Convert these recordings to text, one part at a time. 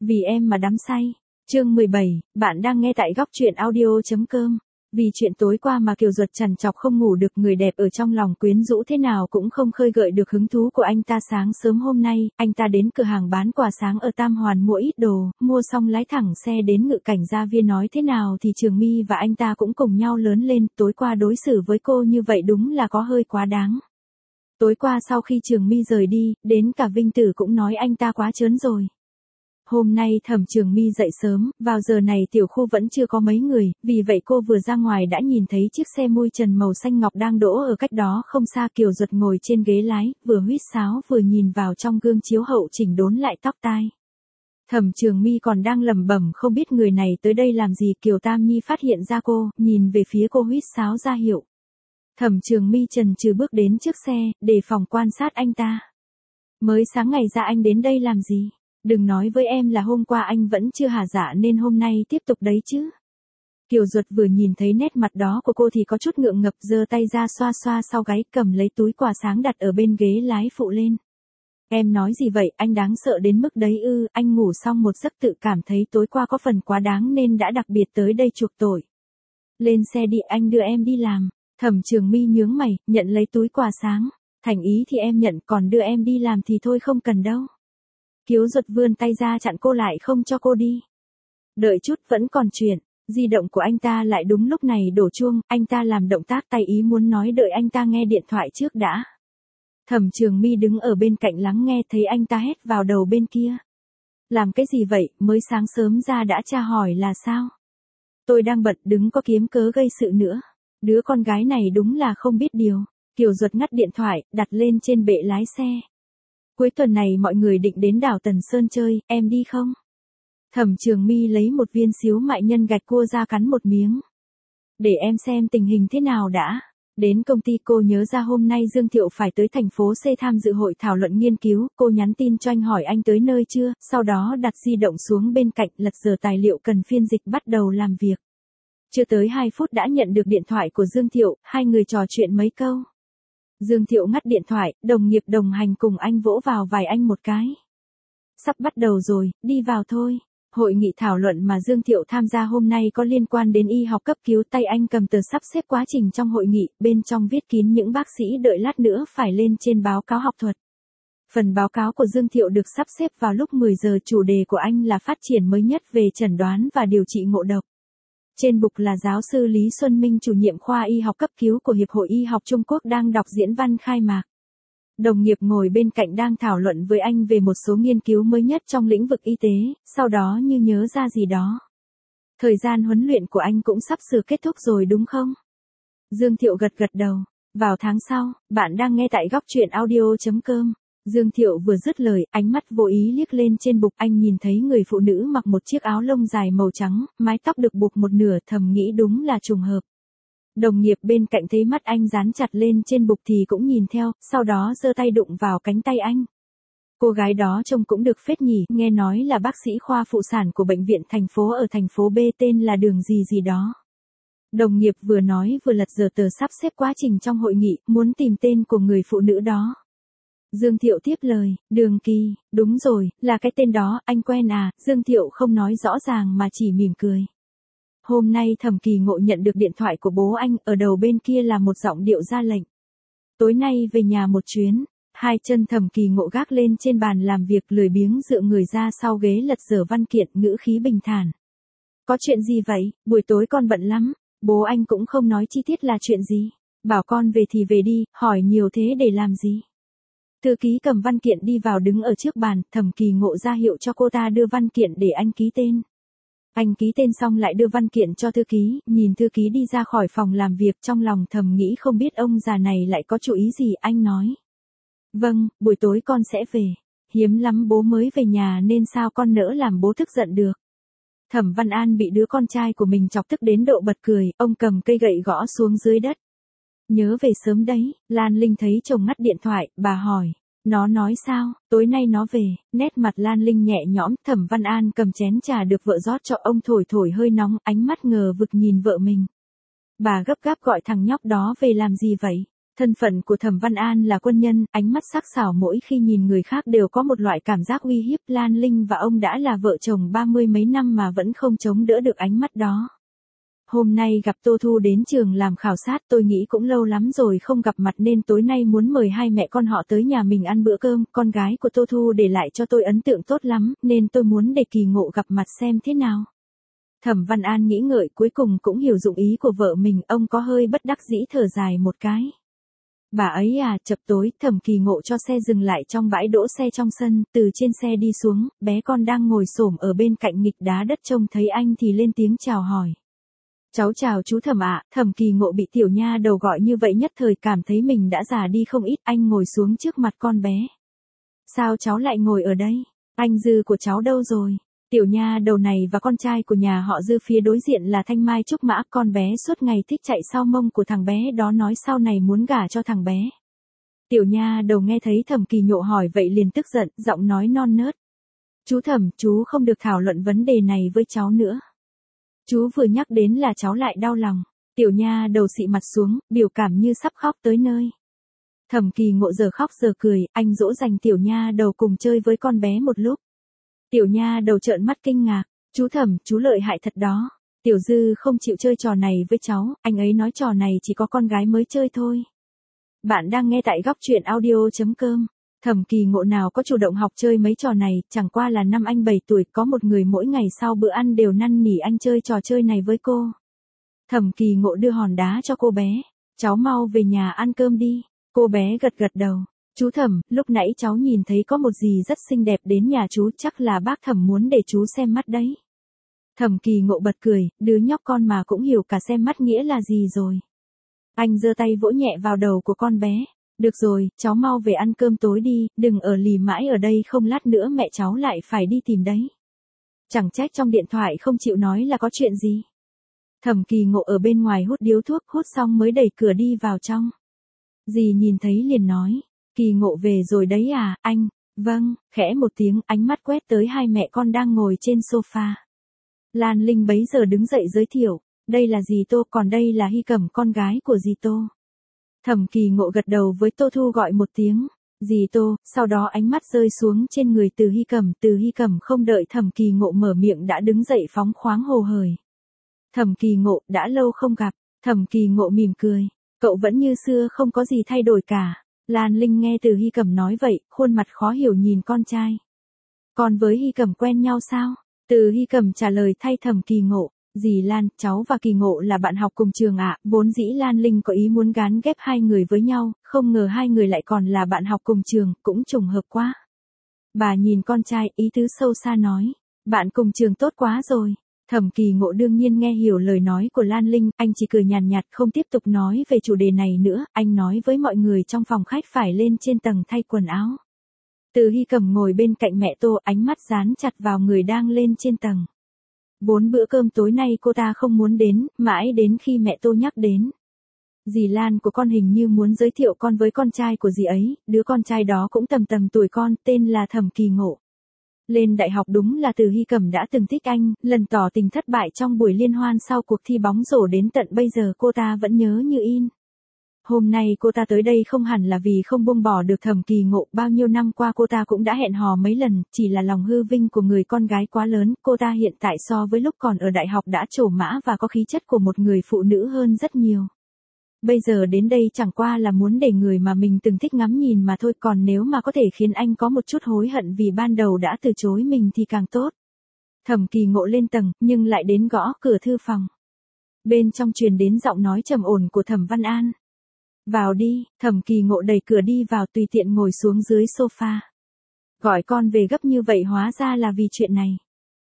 Vì em mà đắm say. Chương 17, bạn đang nghe tại góc truyện audio.com. Vì chuyện tối qua mà Kiều Duật trằn trọc không ngủ được, người đẹp ở trong lòng quyến rũ thế nào cũng không khơi gợi được hứng thú của anh ta. Sáng sớm hôm nay, anh ta đến cửa hàng bán quà sáng ở Tam Hoàn mua ít đồ, mua xong lái thẳng xe đến Ngự Cảnh Gia Viên. Nói thế nào thì Trường My và anh ta cũng cùng nhau lớn lên, tối qua đối xử với cô như vậy đúng là có hơi quá đáng. Tối qua sau khi Trường My rời đi, đến cả Vinh Tử cũng nói anh ta quá trớn rồi. Hôm nay Thẩm Trường My dậy sớm, vào giờ này tiểu khu vẫn chưa có mấy người, vì vậy cô vừa ra ngoài đã nhìn thấy chiếc xe mui trần màu xanh ngọc đang đỗ ở cách đó không xa. Kiều Duật ngồi trên ghế lái, vừa huýt sáo vừa nhìn vào trong gương chiếu hậu chỉnh đốn lại tóc tai. Thẩm Trường My còn đang lẩm bẩm không biết người này tới đây làm gì, Kiều Tam Nhi phát hiện ra cô, nhìn về phía cô huýt sáo ra hiệu. Thẩm Trường My chần chừ bước đến trước xe, đề phòng quan sát anh ta. Mới sáng ngày ra anh đến đây làm gì? Đừng nói với em là hôm qua anh vẫn chưa hả dạ nên hôm nay tiếp tục đấy chứ. Kiều Duật vừa nhìn thấy nét mặt đó của cô thì có chút ngượng ngập, giơ tay ra xoa xoa sau gáy, cầm lấy túi quà sáng đặt ở bên ghế lái phụ lên. Em nói gì vậy, anh đáng sợ đến mức đấy ư? Anh ngủ xong một giấc tự cảm thấy tối qua có phần quá đáng nên đã đặc biệt tới đây chuộc tội. Lên xe đi, anh đưa em đi làm. Thẩm Trường My nhướng mày, nhận lấy túi quà sáng. Thành ý thì em nhận, còn đưa em đi làm thì thôi không cần đâu. Kiều Duật vươn tay ra chặn cô lại không cho cô đi. Đợi chút, vẫn còn chuyện. Di động của anh ta lại đúng lúc này đổ chuông, anh ta làm động tác tay ý muốn nói đợi anh ta nghe điện thoại trước đã. Thẩm Trường My đứng ở bên cạnh lắng nghe, thấy anh ta hét vào đầu bên kia. Làm cái gì vậy, mới sáng sớm ra đã tra hỏi là sao? Tôi đang bận, đừng có kiếm cớ gây sự nữa. Đứa con gái này đúng là không biết điều. Kiều Duật ngắt điện thoại, đặt lên trên bệ lái xe. Cuối tuần này mọi người định đến đảo Tần Sơn chơi, em đi không? Thẩm Trường My lấy một viên xíu mại nhân gạch cua ra cắn một miếng. Để em xem tình hình thế nào đã. Đến công ty cô nhớ ra hôm nay Dương Thiệu phải tới thành phố C tham dự hội thảo luận nghiên cứu, cô nhắn tin cho anh hỏi anh tới nơi chưa, sau đó đặt di động xuống bên cạnh, lật dở tài liệu cần phiên dịch, bắt đầu làm việc. Chưa tới 2 phút đã nhận được điện thoại của Dương Thiệu, hai người trò chuyện mấy câu. Dương Thiệu ngắt điện thoại, đồng nghiệp đồng hành cùng anh vỗ vào vai anh một cái. Sắp bắt đầu rồi, đi vào thôi. Hội nghị thảo luận mà Dương Thiệu tham gia hôm nay có liên quan đến y học cấp cứu. Tay anh cầm tờ sắp xếp quá trình trong hội nghị, bên trong viết kín những bác sĩ đợi lát nữa phải lên trên báo cáo học thuật. Phần báo cáo của Dương Thiệu được sắp xếp vào lúc 10 giờ, chủ đề của anh là phát triển mới nhất về chẩn đoán và điều trị ngộ độc. Trên bục là giáo sư Lý Xuân Minh, chủ nhiệm khoa y học cấp cứu của Hiệp hội Y học Trung Quốc đang đọc diễn văn khai mạc. Đồng nghiệp ngồi bên cạnh đang thảo luận với anh về một số nghiên cứu mới nhất trong lĩnh vực y tế, sau đó như nhớ ra gì đó. Thời gian huấn luyện của anh cũng sắp sửa kết thúc rồi đúng không? Dương Thiệu gật gật đầu. Vào tháng sau, bạn đang nghe tại góc truyện audio.com. Dương Thiệu vừa dứt lời, ánh mắt vô ý liếc lên trên bục, anh nhìn thấy người phụ nữ mặc một chiếc áo lông dài màu trắng, mái tóc được buộc một nửa, thầm nghĩ đúng là trùng hợp. Đồng nghiệp bên cạnh thấy mắt anh dán chặt lên trên bục thì cũng nhìn theo, sau đó giơ tay đụng vào cánh tay anh. Cô gái đó trông cũng được phết nhỉ, nghe nói là bác sĩ khoa phụ sản của bệnh viện thành phố ở thành phố B, tên là Đường gì gì đó. Đồng nghiệp vừa nói vừa lật dở tờ sắp xếp quá trình trong hội nghị, muốn tìm tên của người phụ nữ đó. Dương Thiệu tiếp lời, Đường Kỳ, đúng rồi, là cái tên đó, anh quen à? Dương Thiệu không nói rõ ràng mà chỉ mỉm cười. Hôm nay Thẩm Kỳ Ngộ nhận được điện thoại của bố anh, ở đầu bên kia là một giọng điệu ra lệnh. Tối nay về nhà một chuyến. Hai chân Thẩm Kỳ Ngộ gác lên trên bàn làm việc, lười biếng dựa người ra sau ghế lật dở văn kiện, ngữ khí bình thản. Có chuyện gì vậy, buổi tối con bận lắm. Bố anh cũng không nói chi tiết là chuyện gì. Bảo con về thì về đi, hỏi nhiều thế để làm gì. Thư ký cầm văn kiện đi vào đứng ở trước bàn, Thẩm Kỳ Ngộ ra hiệu cho cô ta đưa văn kiện để anh ký tên. Anh ký tên xong lại đưa văn kiện cho thư ký, nhìn thư ký đi ra khỏi phòng làm việc, trong lòng thầm nghĩ không biết ông già này lại có chủ ý gì. Anh nói. Vâng, buổi tối con sẽ về. Hiếm lắm bố mới về nhà nên sao con nỡ làm bố tức giận được. Thẩm Văn An bị đứa con trai của mình chọc tức đến độ bật cười, ông cầm cây gậy gõ xuống dưới đất. Nhớ về sớm đấy. Lan Linh thấy chồng ngắt điện thoại, bà hỏi. Nó nói sao, tối nay nó về. Nét mặt Lan Linh nhẹ nhõm, Thẩm Văn An cầm chén trà được vợ rót cho ông thổi thổi hơi nóng, ánh mắt ngờ vực nhìn vợ mình. Bà gấp gáp gọi thằng nhóc đó về làm gì vậy? Thân phận của Thẩm Văn An là quân nhân, ánh mắt sắc sảo mỗi khi nhìn người khác đều có một loại cảm giác uy hiếp. Lan Linh và ông đã là vợ chồng 30 mấy năm mà vẫn không chống đỡ được ánh mắt đó. Hôm nay gặp Tô Thu đến trường làm khảo sát, tôi nghĩ cũng lâu lắm rồi không gặp mặt nên tối nay muốn mời hai mẹ con họ tới nhà mình ăn bữa cơm. Con gái của Tô Thu để lại cho tôi ấn tượng tốt lắm, nên tôi muốn để Kỳ Ngộ gặp mặt xem thế nào. Thẩm Văn An nghĩ ngợi cuối cùng cũng hiểu dụng ý của vợ mình, ông có hơi bất đắc dĩ thở dài một cái. Bà ấy à, chập tối, Thẩm Kỳ Ngộ cho xe dừng lại trong bãi đỗ xe trong sân, từ trên xe đi xuống, bé con đang ngồi xổm ở bên cạnh nghịch đá đất trông thấy anh thì lên tiếng chào hỏi. Cháu chào chú Thẩm ạ. Thẩm Kỳ Ngộ bị tiểu nha đầu gọi như vậy nhất thời cảm thấy mình đã già đi không ít, anh ngồi xuống trước mặt con bé. Sao cháu lại ngồi ở đây? Anh Dư của cháu đâu rồi? Tiểu nha đầu này và con trai của nhà họ Dư phía đối diện là Thanh Mai Trúc Mã, con bé suốt ngày thích chạy sau mông của thằng bé đó nói sau này muốn gả cho thằng bé. Tiểu nha đầu nghe thấy Thẩm Kỳ Ngộ hỏi vậy liền tức giận, giọng nói non nớt. Chú Thẩm, chú không được thảo luận vấn đề này với cháu nữa. Chú vừa nhắc đến là cháu lại đau lòng. Tiểu nha đầu xị mặt xuống, biểu cảm như sắp khóc tới nơi. Thẩm Kỳ Ngộ giờ khóc giờ cười, anh dỗ dành tiểu nha đầu cùng chơi với con bé một lúc. Tiểu nha đầu trợn mắt kinh ngạc, chú Thẩm, chú lợi hại thật đó. Tiểu Dư không chịu chơi trò này với cháu, anh ấy nói trò này chỉ có con gái mới chơi thôi. Bạn đang nghe tại góc truyện audio.com. Thẩm Kỳ Ngộ nào có chủ động học chơi mấy trò này, chẳng qua là năm anh 7 tuổi có một người mỗi ngày sau bữa ăn đều năn nỉ anh chơi trò chơi này với cô. Thẩm Kỳ Ngộ đưa hòn đá cho cô bé, cháu mau về nhà ăn cơm đi. Cô bé gật gật đầu. Chú Thẩm, lúc nãy cháu nhìn thấy có một gì rất xinh đẹp đến nhà chú, chắc là bác Thẩm muốn để chú xem mắt đấy. Thẩm Kỳ Ngộ bật cười, đứa nhóc con mà cũng hiểu cả xem mắt nghĩa là gì rồi. Anh giơ tay vỗ nhẹ vào đầu của con bé. Được rồi, cháu mau về ăn cơm tối đi, đừng ở lì mãi ở đây không lát nữa mẹ cháu lại phải đi tìm đấy. Chẳng trách trong điện thoại không chịu nói là có chuyện gì. Thẩm Kỳ Ngộ ở bên ngoài hút điếu thuốc, hút xong mới đẩy cửa đi vào trong. Dì nhìn thấy liền nói, Kỳ Ngộ về rồi đấy à, anh? Vâng, khẽ một tiếng, ánh mắt quét tới hai mẹ con đang ngồi trên sofa. Lan Linh bấy giờ đứng dậy giới thiệu, đây là dì Tô, còn đây là Hy Cẩm, con gái của dì Tô. Thẩm Kỳ Ngộ gật đầu với Tô Thu gọi một tiếng, dì Tô, sau đó ánh mắt rơi xuống trên người Từ Hy Cẩm không đợi Thẩm Kỳ Ngộ mở miệng đã đứng dậy phóng khoáng hồ hởi. Thẩm Kỳ Ngộ, đã lâu không gặp. Thẩm Kỳ Ngộ mỉm cười, cậu vẫn như xưa không có gì thay đổi cả. Lan Linh nghe Từ Hy Cẩm nói vậy, khuôn mặt khó hiểu nhìn con trai. Con với Hy Cẩm quen nhau sao? Từ Hy Cẩm trả lời thay Thẩm Kỳ Ngộ. Dì Lan, cháu và Kỳ Ngộ là bạn học cùng trường ạ. Vốn dĩ Lan Linh có ý muốn gán ghép hai người với nhau, không ngờ hai người lại còn là bạn học cùng trường, cũng trùng hợp quá. Bà nhìn con trai, ý tứ sâu xa nói, bạn cùng trường tốt quá rồi. Thẩm Kỳ Ngộ đương nhiên nghe hiểu lời nói của Lan Linh, anh chỉ cười nhàn nhạt không tiếp tục nói về chủ đề này nữa, anh nói với mọi người trong phòng khách phải lên trên tầng thay quần áo. Từ Hy Cẩm ngồi bên cạnh mẹ Tô, ánh mắt dán chặt vào người đang lên trên tầng. Vốn bữa cơm tối nay cô ta không muốn đến, mãi đến khi mẹ Tô nhắc đến. Dì Lan của con hình như muốn giới thiệu con với con trai của dì ấy, đứa con trai đó cũng tầm tầm tuổi con, tên là Thẩm Kỳ Ngộ. Lên đại học đúng là Từ Hy Cẩm đã từng thích anh, lần tỏ tình thất bại trong buổi liên hoan sau cuộc thi bóng rổ đến tận bây giờ cô ta vẫn nhớ như in. Hôm nay cô ta tới đây không hẳn là vì không buông bỏ được Thẩm Kỳ Ngộ, bao nhiêu năm qua cô ta cũng đã hẹn hò mấy lần, chỉ là lòng hư vinh của người con gái quá lớn, cô ta hiện tại so với lúc còn ở đại học đã trổ mã và có khí chất của một người phụ nữ hơn rất nhiều. Bây giờ đến đây chẳng qua là muốn để người mà mình từng thích ngắm nhìn mà thôi, còn nếu mà có thể khiến anh có một chút hối hận vì ban đầu đã từ chối mình thì càng tốt. Thẩm Kỳ Ngộ lên tầng, nhưng lại đến gõ cửa thư phòng. Bên trong truyền đến giọng nói trầm ổn của Thẩm Văn An. Vào đi. Thẩm Kỳ Ngộ đẩy cửa đi vào tùy tiện ngồi xuống dưới sofa. Gọi con về gấp như vậy hóa ra là vì chuyện này.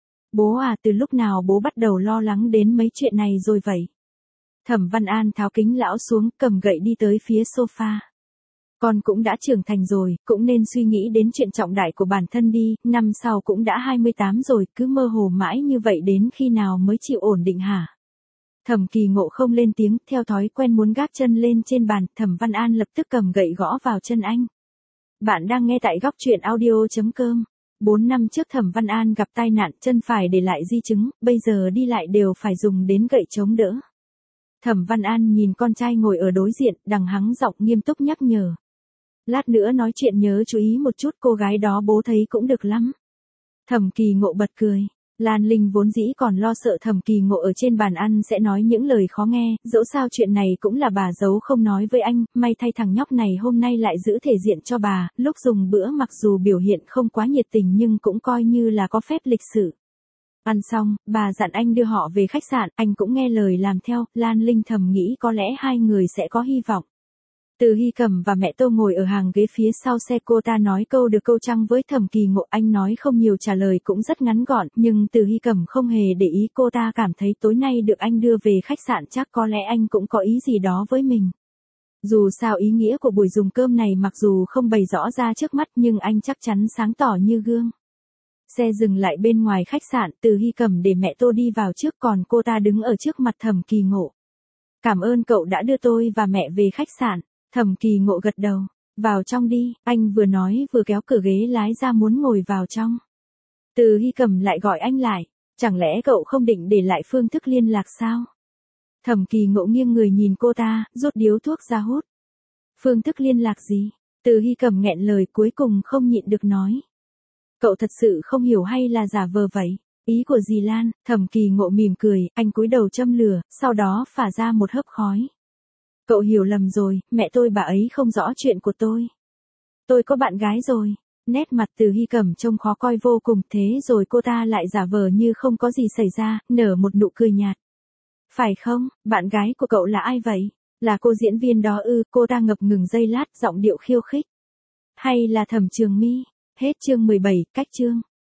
Bố à, từ lúc nào bố bắt đầu lo lắng đến mấy chuyện này rồi vậy? Thẩm Văn An tháo kính lão xuống, cầm gậy đi tới phía sofa. Con cũng đã trưởng thành rồi, cũng nên suy nghĩ đến chuyện trọng đại của bản thân đi, năm sau cũng đã 28 rồi, cứ mơ hồ mãi như vậy đến khi nào mới chịu ổn định hả? Thẩm Kỳ Ngộ không lên tiếng, theo thói quen muốn gác chân lên trên bàn, Thẩm Văn An lập tức cầm gậy gõ vào chân anh. Bạn đang nghe tại góc truyện audio.com. 4 năm trước Thẩm Văn An gặp tai nạn, chân phải để lại di chứng, bây giờ đi lại đều phải dùng đến gậy chống đỡ. Thẩm Văn An nhìn con trai ngồi ở đối diện, đằng hắng giọng nghiêm túc nhắc nhở. Lát nữa nói chuyện nhớ chú ý một chút, cô gái đó bố thấy cũng được lắm. Thẩm Kỳ Ngộ bật cười. Lan Linh vốn dĩ còn lo sợ Thẩm Kỳ Ngộ ở trên bàn ăn sẽ nói những lời khó nghe, dẫu sao chuyện này cũng là bà giấu không nói với anh, may thay thằng nhóc này hôm nay lại giữ thể diện cho bà, lúc dùng bữa mặc dù biểu hiện không quá nhiệt tình nhưng cũng coi như là có phép lịch sự. Ăn xong, bà dặn anh đưa họ về khách sạn, anh cũng nghe lời làm theo, Lan Linh thầm nghĩ có lẽ hai người sẽ có hy vọng. Từ Hy Cẩm và mẹ Tô ngồi ở hàng ghế phía sau xe, cô ta nói câu được câu trăng với Thẩm Kỳ Ngộ, anh nói không nhiều, trả lời cũng rất ngắn gọn, nhưng Từ Hy Cẩm không hề để ý, cô ta cảm thấy tối nay được anh đưa về khách sạn chắc có lẽ anh cũng có ý gì đó với mình. Dù sao ý nghĩa của buổi dùng cơm này mặc dù không bày rõ ra trước mắt nhưng anh chắc chắn sáng tỏ như gương. Xe dừng lại bên ngoài khách sạn, Từ Hy Cẩm để mẹ Tô đi vào trước còn cô ta đứng ở trước mặt Thẩm Kỳ Ngộ. Cảm ơn cậu đã đưa tôi và mẹ về khách sạn. Thẩm Kỳ Ngộ gật đầu. Vào trong đi, anh vừa nói vừa kéo cửa ghế lái ra muốn ngồi vào trong. Từ Hy Cẩm lại gọi anh lại. Chẳng lẽ cậu không định để lại phương thức liên lạc sao? Thẩm Kỳ Ngộ nghiêng người nhìn cô ta, rút điếu thuốc ra hút. Phương thức liên lạc gì? Từ Hy Cẩm nghẹn lời cuối cùng không nhịn được nói. Cậu thật sự không hiểu hay là giả vờ vậy? Ý của dì Lan? Thẩm Kỳ Ngộ mỉm cười, anh cúi đầu châm lửa, sau đó phả ra một hớp khói. Cậu hiểu lầm rồi, mẹ tôi bà ấy không rõ chuyện của tôi. Tôi có bạn gái rồi. Nét mặt Từ Hy Cẩm trông khó coi vô cùng, thế rồi cô ta lại giả vờ như không có gì xảy ra, nở một nụ cười nhạt. Phải không, bạn gái của cậu là ai vậy? Là cô diễn viên đó ư? Cô ta ngập ngừng giây lát, giọng điệu khiêu khích. Hay là Thẩm Trường My? Hết chương 17, cách chương.